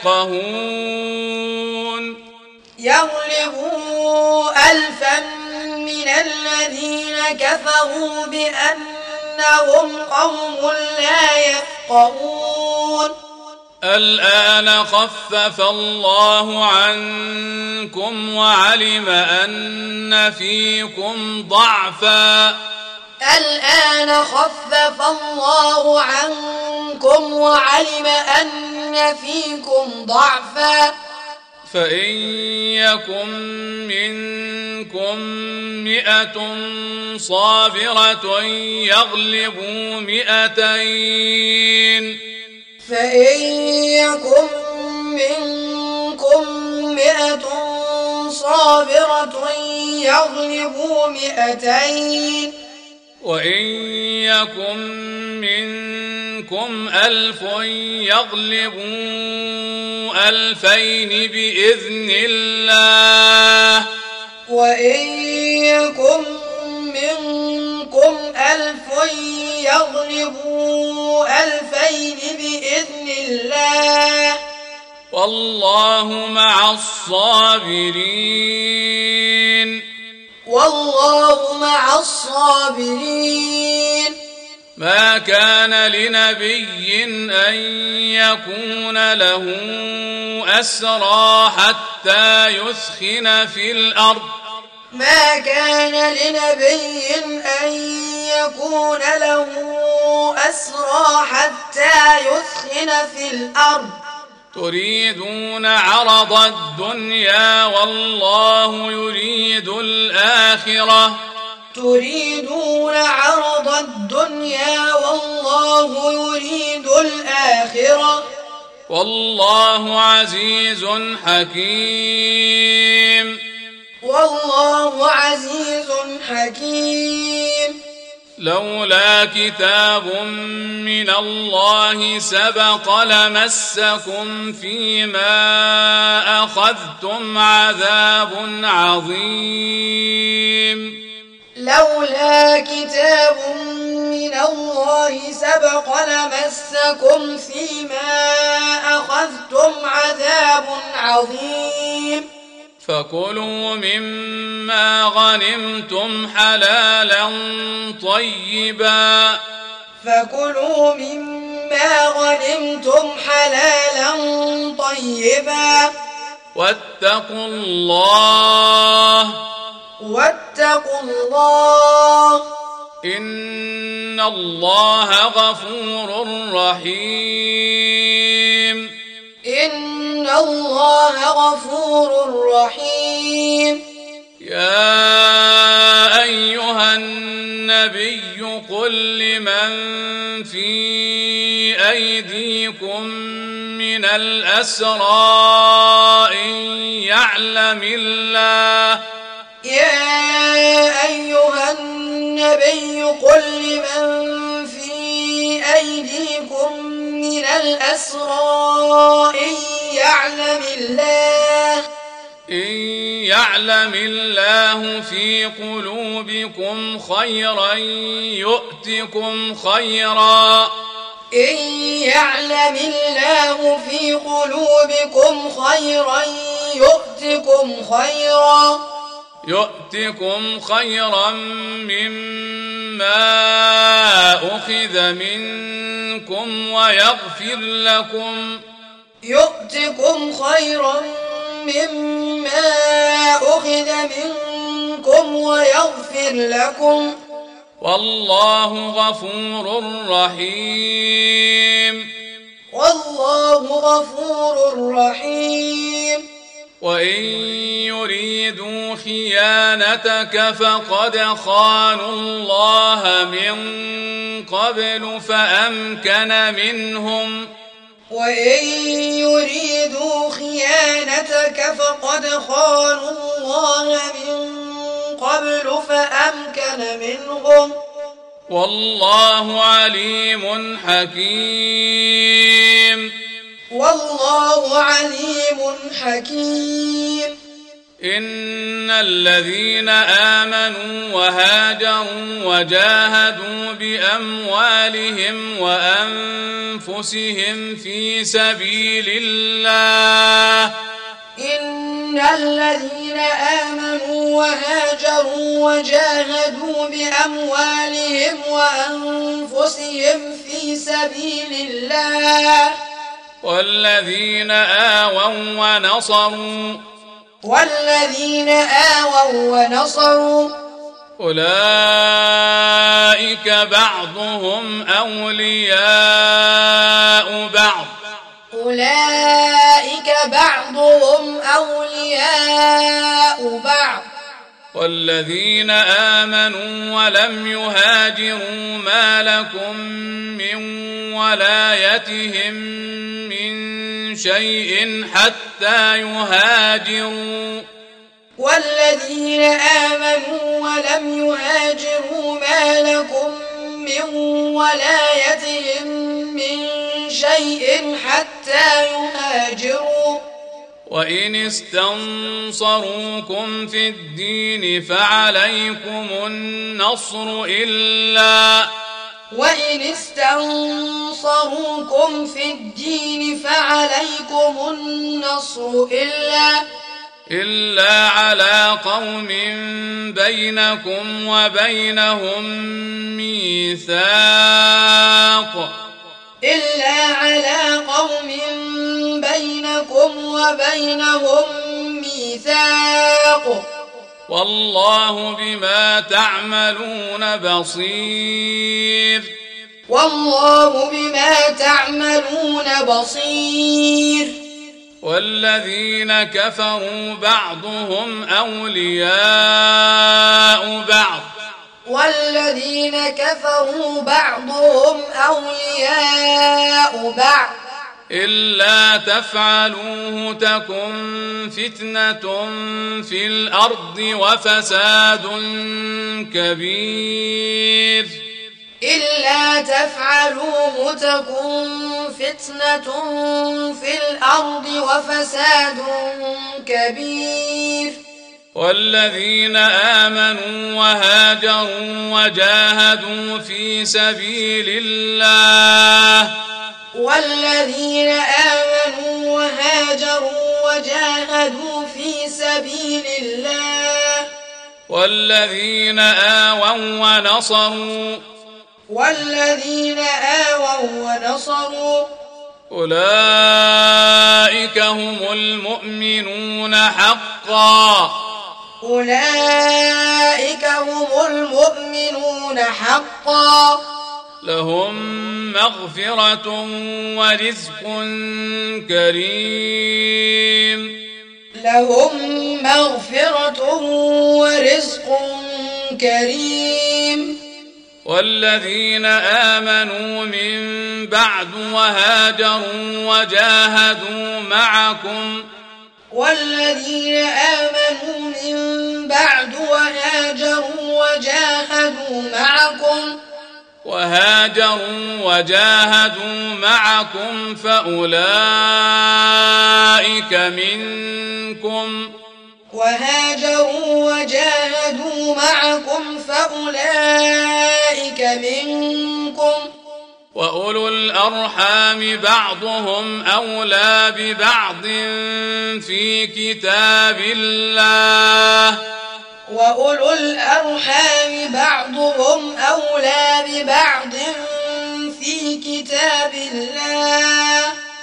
[SPEAKER 1] يفقهون
[SPEAKER 2] يغلبوا ألفا من الذين كفروا بأنهم قوم لا يفقهون
[SPEAKER 1] الآن خفف الله عنكم وعلم أن فيكم ضعفا
[SPEAKER 2] الآن خفف الله عنكم وعلم أن فيكم ضعفا
[SPEAKER 1] فإن يكن منكم مئة صابرة يغلبوا مئتين
[SPEAKER 2] فإن يكن منكم مئة صابرة يغلبوا مئتين
[SPEAKER 1] وإن يكن منكم ألف يغلبوا ألفين بإذن الله
[SPEAKER 2] وإن يكن منكم ألف يغلبوا ألفين بإذن الله
[SPEAKER 1] والله مع الصابرين
[SPEAKER 2] والله مع الصابرين
[SPEAKER 1] ما كان لنبي أن يكون له أسرى حتى يثخن في الأرض
[SPEAKER 2] ما كان لنبي أن يكون له أسرى حتى يثخن في الأرض
[SPEAKER 1] تريدون عرض الدنيا والله يريد الآخرة
[SPEAKER 2] تريدون عرض الدنيا والله يريد الآخرة
[SPEAKER 1] والله عزيز حكيم
[SPEAKER 2] والله عزيز حكيم
[SPEAKER 1] لولا كتاب من الله سبق لمسكم فيما أخذتم عذاب عظيم
[SPEAKER 2] لولا كتاب من الله سبق لمسكم فيما أخذتم عذاب عظيم
[SPEAKER 1] فكلوا مما غنمتم حلالا طيبا
[SPEAKER 2] فكلوا مما غنمتم حلالا طيبا
[SPEAKER 1] واتقوا الله
[SPEAKER 2] واتقوا الله
[SPEAKER 1] إن الله غفور رحيم
[SPEAKER 2] إن الله غفور رحيم
[SPEAKER 1] يا أيها النبي قل لمن في أيديكم من الأسرى إن يعلم الله
[SPEAKER 2] يا أيها النبي قل لمن في أيديكم من الأسرى إن يعلم الله
[SPEAKER 1] إن يعلم الله في قلوبكم خيرا يؤتكم خيرا
[SPEAKER 2] إن يعلم الله في قلوبكم خيرا يؤتكم خيرا
[SPEAKER 1] يؤتكم خيرا مما أخذ منكم ويغفر لكم
[SPEAKER 2] يؤتكم خيرا مما أخذ منكم ويغفر لكم
[SPEAKER 1] والله غفور رحيم
[SPEAKER 2] والله غفور رحيم
[SPEAKER 1] وإن يريدوا خيانتك فقد خانوا الله من قبل فأمكن منهم
[SPEAKER 2] وإن يريدوا خيانتك فقد خانوا الله من قبل فأمكن منهم
[SPEAKER 1] والله عليم حكيم
[SPEAKER 2] والله عليم حكيم
[SPEAKER 1] إن الذين آمنوا وهاجروا وجاهدوا بأموالهم وأنفسهم في سبيل الله
[SPEAKER 2] إن الذين آمنوا وهاجروا وجاهدوا بأموالهم وأنفسهم في سبيل الله
[SPEAKER 1] والذين آووا ونصروا
[SPEAKER 2] والذين آووا ونصروا
[SPEAKER 1] أولئك بعضهم أولياء بعض
[SPEAKER 2] أولئك بعضهم أولياء بعض
[SPEAKER 1] والذين آمنوا ولم يهاجروا ما لكم من ولايتهم من شيء حتى يهاجروا
[SPEAKER 2] والذين آمنوا ولم يهاجروا ما لكم من ولايتهم من شيء حتى يهاجروا
[SPEAKER 1] وإن استنصروكم في الدين فعليكم النصر إلا
[SPEAKER 2] وإن استنصروكم في الدين فعليكم النصر إلا
[SPEAKER 1] إلا على قوم بينكم وبينهم ميثاق
[SPEAKER 2] إلا على قوم بينكم وبينهم ميثاق
[SPEAKER 1] والله بما تعملون بصير
[SPEAKER 2] والله بما تعملون بصير
[SPEAKER 1] والذين كفروا بعضهم أولياء بعض
[SPEAKER 2] والذين كفروا بعضهم أولياء بعض
[SPEAKER 1] إلا تفعلوه تكن فتنة في الأرض وفساد كبير
[SPEAKER 2] إلا تفعلوه تكن فتنة في الأرض وفساد كبير
[SPEAKER 1] والذين آمنوا وهاجروا وجاهدوا في سبيل الله
[SPEAKER 2] والذين آمنوا وهاجروا وجاهدوا في سبيل الله
[SPEAKER 1] والذين آووا ونصروا
[SPEAKER 2] والذين آووا ونصروا
[SPEAKER 1] أولئك هم المؤمنون حقا
[SPEAKER 2] أولئك هم المؤمنون حقا
[SPEAKER 1] لهم مغفرة ورزق كريم
[SPEAKER 2] لهم مغفرة ورزق كريم.
[SPEAKER 1] والذين آمنوا من بعد وهاجروا وجاهدوا معكم
[SPEAKER 2] والذين آمنوا من بعد وهاجروا وجاهدوا معكم
[SPEAKER 1] وهاجروا وجاهدوا معكم فأولئك منكم
[SPEAKER 2] وهاجروا وجاهدوا معكم فأولئك منكم
[SPEAKER 1] وأولو الأرحام بعضهم أولى ببعض في كتاب الله
[SPEAKER 2] وأولو الأرحام بعضهم أولى ببعض في كتاب الله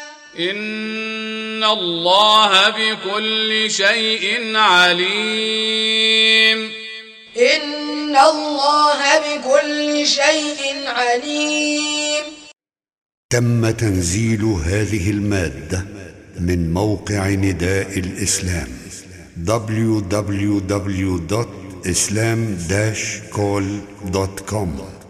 [SPEAKER 1] إن الله بكل شيء عليم.
[SPEAKER 2] إن الله بكل شيء عليم.
[SPEAKER 3] تم تنزيل هذه المادة من موقع نداء الإسلام دبليو دبليو دبليو دوت إسلام داش كول دوت كوم.